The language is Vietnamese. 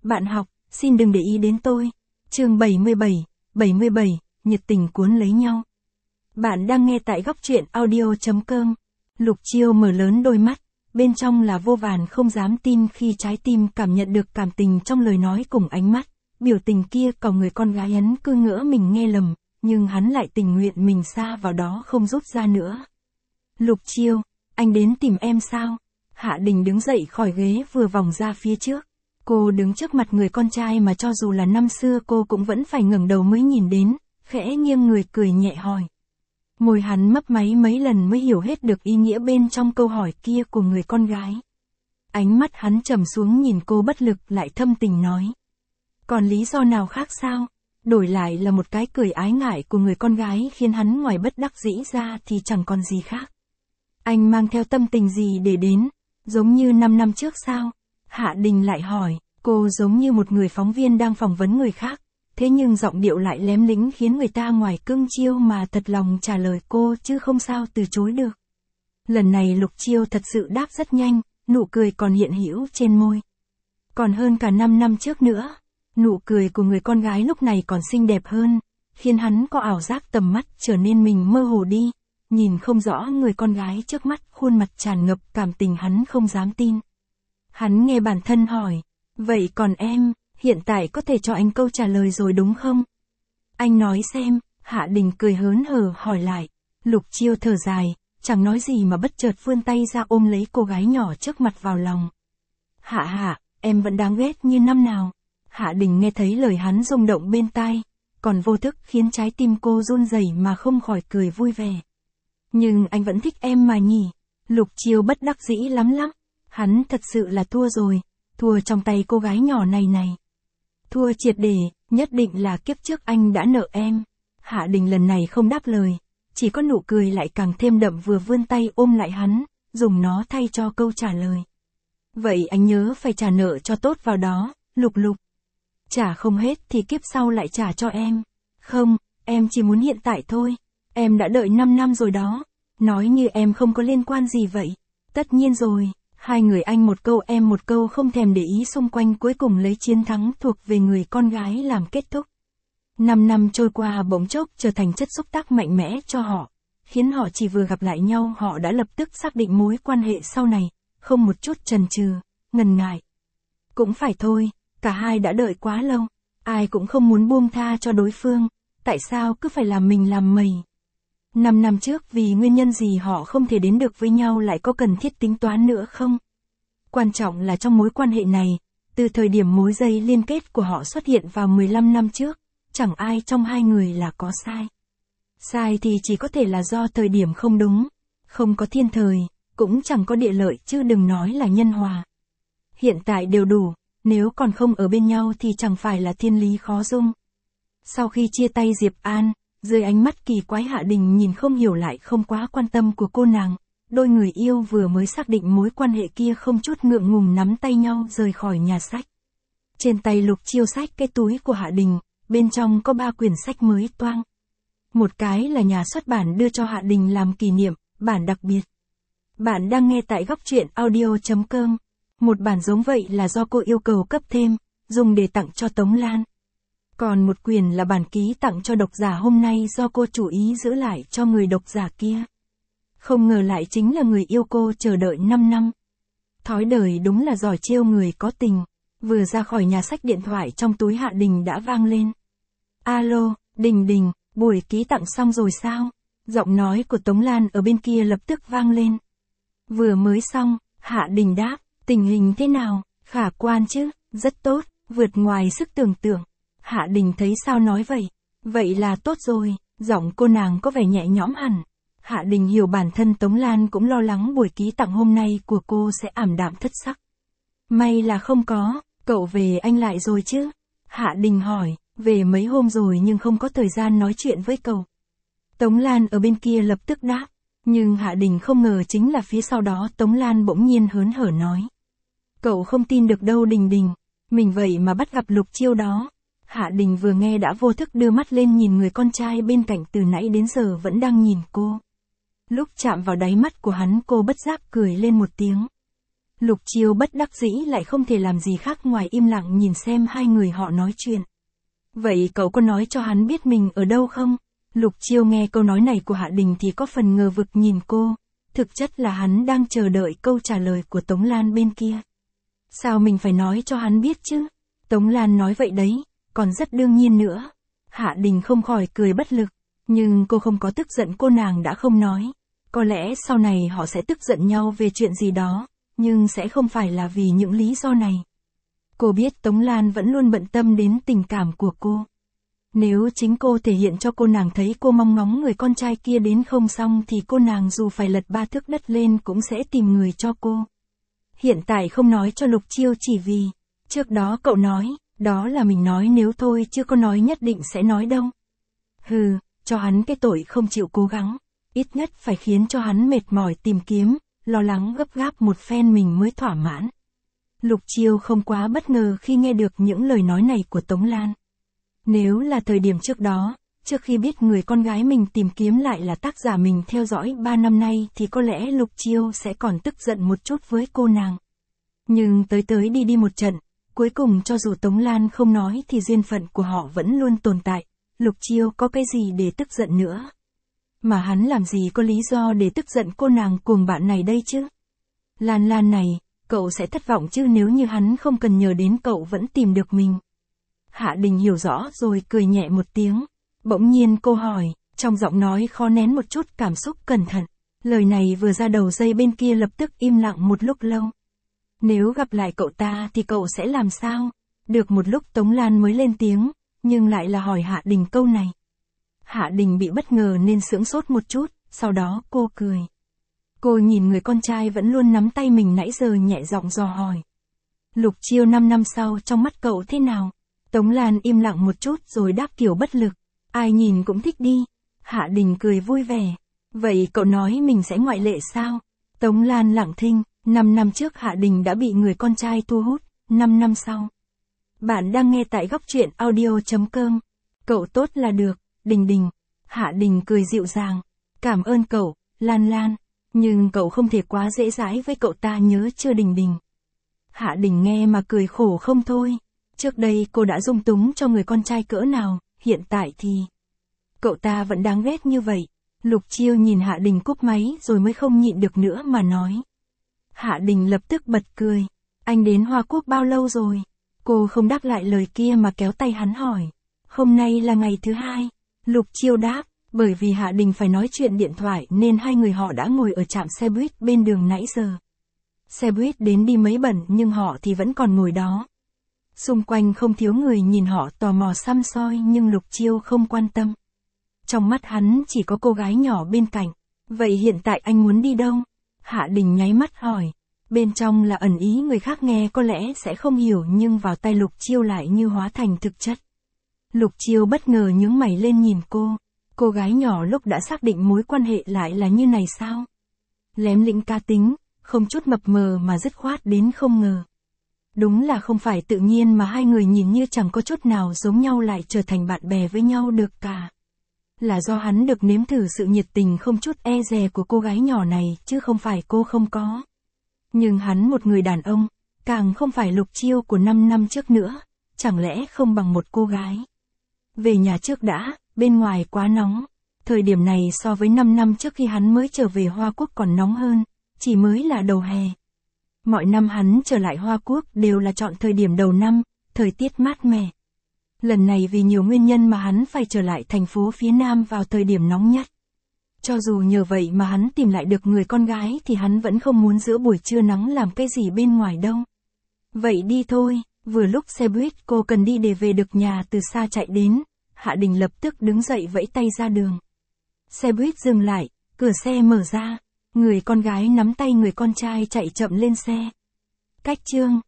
Bạn học, xin đừng để ý đến tôi. Chương 77, nhiệt tình cuốn lấy nhau. Bạn đang nghe tại góc truyện audio.com. Lục Chiêu mở lớn đôi mắt, bên trong là vô vàn không dám tin khi trái tim cảm nhận được cảm tình trong lời nói cùng ánh mắt. Biểu tình kia cầu người con gái hắn cứ ngỡ mình nghe lầm, nhưng hắn lại tình nguyện mình sa vào đó không rút ra nữa. Lục Chiêu, anh đến tìm em sao? Hạ Đình đứng dậy khỏi ghế vừa vòng ra phía trước. Cô đứng trước mặt người con trai mà cho dù là năm xưa cô cũng vẫn phải ngẩng đầu mới nhìn đến, khẽ nghiêng người cười nhẹ hỏi. Môi hắn mấp máy mấy lần mới hiểu hết được ý nghĩa bên trong câu hỏi kia của người con gái. Ánh mắt hắn trầm xuống nhìn cô bất lực lại thâm tình nói. Còn lý do nào khác sao? Đổi lại là một cái cười ái ngại của người con gái khiến hắn ngoài bất đắc dĩ ra thì chẳng còn gì khác. Anh mang theo tâm tình gì để đến? Giống như 5 năm trước sao? Hạ Đình lại hỏi, cô giống như một người phóng viên đang phỏng vấn người khác, thế nhưng giọng điệu lại lém lĩnh khiến người ta ngoài cưng chiêu mà thật lòng trả lời cô chứ không sao từ chối được. Lần này Lục Chiêu thật sự đáp rất nhanh, nụ cười còn hiện hữu trên môi. Còn hơn cả 5 năm trước nữa, nụ cười của người con gái lúc này còn xinh đẹp hơn, khiến hắn có ảo giác tầm mắt trở nên mình mơ hồ đi, nhìn không rõ người con gái trước mắt, khuôn mặt tràn ngập cảm tình hắn không dám tin. Hắn nghe bản thân hỏi, vậy còn em, hiện tại có thể cho anh câu trả lời rồi đúng không? Anh nói xem, Hạ Đình cười hớn hở hỏi lại. Lục Chiêu thở dài, chẳng nói gì mà bất chợt vươn tay ra ôm lấy cô gái nhỏ trước mặt vào lòng. Hạ, em vẫn đáng ghét như năm nào. Hạ Đình nghe thấy lời hắn rung động bên tai, còn vô thức khiến trái tim cô run rẩy mà không khỏi cười vui vẻ. Nhưng anh vẫn thích em mà nhỉ? Lục Chiêu bất đắc dĩ lắm. Hắn thật sự là thua rồi, thua trong tay cô gái nhỏ này. Thua triệt để, nhất định là kiếp trước anh đã nợ em. Hạ Đình lần này không đáp lời, chỉ có nụ cười lại càng thêm đậm vừa vươn tay ôm lại hắn, dùng nó thay cho câu trả lời. Vậy anh nhớ phải trả nợ cho tốt vào đó, Lục. Trả không hết thì kiếp sau lại trả cho em. Không, em chỉ muốn hiện tại thôi. Em đã đợi 5 năm rồi đó. Nói như em không có liên quan gì vậy. Tất nhiên rồi. Hai người anh một câu em một câu không thèm để ý xung quanh cuối cùng lấy chiến thắng thuộc về người con gái làm kết thúc. 5 năm trôi qua bỗng chốc trở thành chất xúc tác mạnh mẽ cho họ, khiến họ chỉ vừa gặp lại nhau họ đã lập tức xác định mối quan hệ sau này, không một chút chần chừ, ngần ngại. Cũng phải thôi, cả hai đã đợi quá lâu, ai cũng không muốn buông tha cho đối phương, tại sao cứ phải làm mình làm mày. 5 năm trước vì nguyên nhân gì họ không thể đến được với nhau lại có cần thiết tính toán nữa không? Quan trọng là trong mối quan hệ này, từ thời điểm mối dây liên kết của họ xuất hiện vào 15 năm trước, chẳng ai trong hai người là có sai. Sai thì chỉ có thể là do thời điểm không đúng, không có thiên thời, cũng chẳng có địa lợi chứ đừng nói là nhân hòa. Hiện tại đều đủ, nếu còn không ở bên nhau thì chẳng phải là thiên lý khó dung. Sau khi chia tay Diệp An, dưới ánh mắt kỳ quái Hạ Đình nhìn không hiểu lại không quá quan tâm của cô nàng, đôi người yêu vừa mới xác định mối quan hệ kia không chút ngượng ngùng nắm tay nhau rời khỏi nhà sách. Trên tay Lục Chiêu xách cái túi của Hạ Đình, bên trong có 3 quyển sách mới toang. Một cái là nhà xuất bản đưa cho Hạ Đình làm kỷ niệm, bản đặc biệt. Bạn đang nghe tại góc truyện audio.com. Một bản giống vậy là do cô yêu cầu cấp thêm, dùng để tặng cho Tống Lan. Còn một quyển là bản ký tặng cho độc giả hôm nay do cô chủ ý giữ lại cho người độc giả kia. Không ngờ lại chính là người yêu cô chờ đợi 5 năm. Thói đời đúng là giỏi trêu người có tình. Vừa ra khỏi nhà sách điện thoại trong túi Hạ Đình đã vang lên. Alo, Đình, buổi ký tặng xong rồi sao? Giọng nói của Tống Lan ở bên kia lập tức vang lên. Vừa mới xong, Hạ Đình đáp, tình hình thế nào? Khả quan chứ, rất tốt, vượt ngoài sức tưởng tượng. Hạ Đình thấy sao nói vậy? Vậy là tốt rồi, giọng cô nàng có vẻ nhẹ nhõm hẳn. Hạ Đình hiểu bản thân Tống Lan cũng lo lắng buổi ký tặng hôm nay của cô sẽ ảm đạm thất sắc. May là không có, cậu về anh lại rồi chứ? Hạ Đình hỏi, về mấy hôm rồi nhưng không có thời gian nói chuyện với cậu. Tống Lan ở bên kia lập tức đáp, nhưng Hạ Đình không ngờ chính là phía sau đó Tống Lan bỗng nhiên hớn hở nói. Cậu không tin được đâu Đình, mình vậy mà bắt gặp Lục Chiêu đó. Hạ Đình vừa nghe đã vô thức đưa mắt lên nhìn người con trai bên cạnh từ nãy đến giờ vẫn đang nhìn cô. Lúc chạm vào đáy mắt của hắn cô bất giác cười lên một tiếng. Lục Chiêu bất đắc dĩ lại không thể làm gì khác ngoài im lặng nhìn xem hai người họ nói chuyện. Vậy cậu có nói cho hắn biết mình ở đâu không? Lục Chiêu nghe câu nói này của Hạ Đình thì có phần ngờ vực nhìn cô. Thực chất là hắn đang chờ đợi câu trả lời của Tống Lan bên kia. Sao mình phải nói cho hắn biết chứ? Tống Lan nói vậy đấy, còn rất đương nhiên nữa. Hạ Đình không khỏi cười bất lực, nhưng cô không có tức giận cô nàng đã không nói. Có lẽ sau này họ sẽ tức giận nhau về chuyện gì đó, nhưng sẽ không phải là vì những lý do này. Cô biết Tống Lan vẫn luôn bận tâm đến tình cảm của cô. Nếu chính cô thể hiện cho cô nàng thấy cô mong ngóng người con trai kia đến không xong thì cô nàng dù phải lật 3 thước đất lên cũng sẽ tìm người cho cô. Hiện tại không nói cho Lục Chiêu chỉ vì, trước đó cậu nói, đó là mình nói nếu thôi chứ có nói nhất định sẽ nói đâu. Hừ, cho hắn cái tội không chịu cố gắng, ít nhất phải khiến cho hắn mệt mỏi tìm kiếm, lo lắng gấp gáp một phen mình mới thỏa mãn. Lục Chiêu không quá bất ngờ khi nghe được những lời nói này của Tống Lan. Nếu là thời điểm trước đó, trước khi biết người con gái mình tìm kiếm lại là tác giả mình theo dõi 3 năm nay thì có lẽ Lục Chiêu sẽ còn tức giận một chút với cô nàng. Nhưng tới đi một trận, cuối cùng cho dù Tống Lan không nói thì duyên phận của họ vẫn luôn tồn tại, Lục Chiêu có cái gì để tức giận nữa. Mà hắn làm gì có lý do để tức giận cô nàng cuồng bạn này đây chứ? Lan Lan này, cậu sẽ thất vọng chứ nếu như hắn không cần nhờ đến cậu vẫn tìm được mình. Hạ Đình hiểu rõ rồi cười nhẹ một tiếng. Bỗng nhiên cô hỏi, trong giọng nói khó nén một chút cảm xúc cẩn thận. Lời này vừa ra đầu dây bên kia lập tức im lặng một lúc lâu. Nếu gặp lại cậu ta thì cậu sẽ làm sao? Được một lúc Tống Lan mới lên tiếng, nhưng lại là hỏi Hạ Đình câu này. Hạ Đình bị bất ngờ nên sững sốt một chút, sau đó cô cười. Cô nhìn người con trai vẫn luôn nắm tay mình nãy giờ nhẹ giọng dò hỏi. Lục Chiêu 5 năm sau trong mắt cậu thế nào? Tống Lan im lặng một chút rồi đáp kiểu bất lực. Ai nhìn cũng thích đi. Hạ Đình cười vui vẻ. Vậy cậu nói mình sẽ ngoại lệ sao? Tống Lan lặng thinh. 5 năm trước Hạ Đình đã bị người con trai thu hút. 5 năm sau. Bạn đang nghe tại góc truyện audio.com. Cậu tốt là được, Đình Đình. Hạ Đình cười dịu dàng. Cảm ơn cậu, Lan Lan. Nhưng cậu không thể quá dễ dãi với cậu ta nhớ chưa Đình Đình. Hạ Đình nghe mà cười khổ không thôi. Trước đây cô đã dung túng cho người con trai cỡ nào, hiện tại thì... Cậu ta vẫn đáng ghét như vậy. Lục Chiêu nhìn Hạ Đình cúp máy rồi mới không nhịn được nữa mà nói. Hạ Đình lập tức bật cười. Anh đến Hoa Quốc bao lâu rồi? Cô không đáp lại lời kia mà kéo tay hắn hỏi. Hôm nay là ngày thứ 2. Lục Chiêu đáp, bởi vì Hạ Đình phải nói chuyện điện thoại nên hai người họ đã ngồi ở trạm xe buýt bên đường nãy giờ. Xe buýt đến đi mấy bận nhưng họ thì vẫn còn ngồi đó. Xung quanh không thiếu người nhìn họ tò mò săm soi nhưng Lục Chiêu không quan tâm. Trong mắt hắn chỉ có cô gái nhỏ bên cạnh. Vậy hiện tại anh muốn đi đâu? Hạ Đình nháy mắt hỏi. Bên trong là ẩn ý người khác nghe có lẽ sẽ không hiểu nhưng vào tay Lục Chiêu lại như hóa thành thực chất. Lục Chiêu bất ngờ nhướng mày lên nhìn cô. Cô gái nhỏ lúc đã xác định mối quan hệ lại là như này sao? Lém lĩnh cá tính, không chút mập mờ mà dứt khoát đến không ngờ. Đúng là không phải tự nhiên mà hai người nhìn như chẳng có chút nào giống nhau lại trở thành bạn bè với nhau được cả. Là do hắn được nếm thử sự nhiệt tình không chút e dè của cô gái nhỏ này chứ không phải cô không có. Nhưng hắn một người đàn ông, càng không phải Lục Chiêu của 5 năm trước nữa, chẳng lẽ không bằng một cô gái. Về nhà trước đã, bên ngoài quá nóng. Thời điểm này so với 5 năm trước khi hắn mới trở về Hoa Quốc còn nóng hơn, chỉ mới là đầu hè. Mọi năm hắn trở lại Hoa Quốc đều là chọn thời điểm đầu năm, thời tiết mát mẻ. Lần này vì nhiều nguyên nhân mà hắn phải trở lại thành phố phía Nam vào thời điểm nóng nhất. Cho dù nhờ vậy mà hắn tìm lại được người con gái thì hắn vẫn không muốn giữa buổi trưa nắng làm cái gì bên ngoài đâu. Vậy đi thôi, vừa lúc xe buýt cô cần đi để về được nhà từ xa chạy đến, Hạ Đình lập tức đứng dậy vẫy tay ra đường. Xe buýt dừng lại, cửa xe mở ra, người con gái nắm tay người con trai chạy chậm lên xe. Cách chương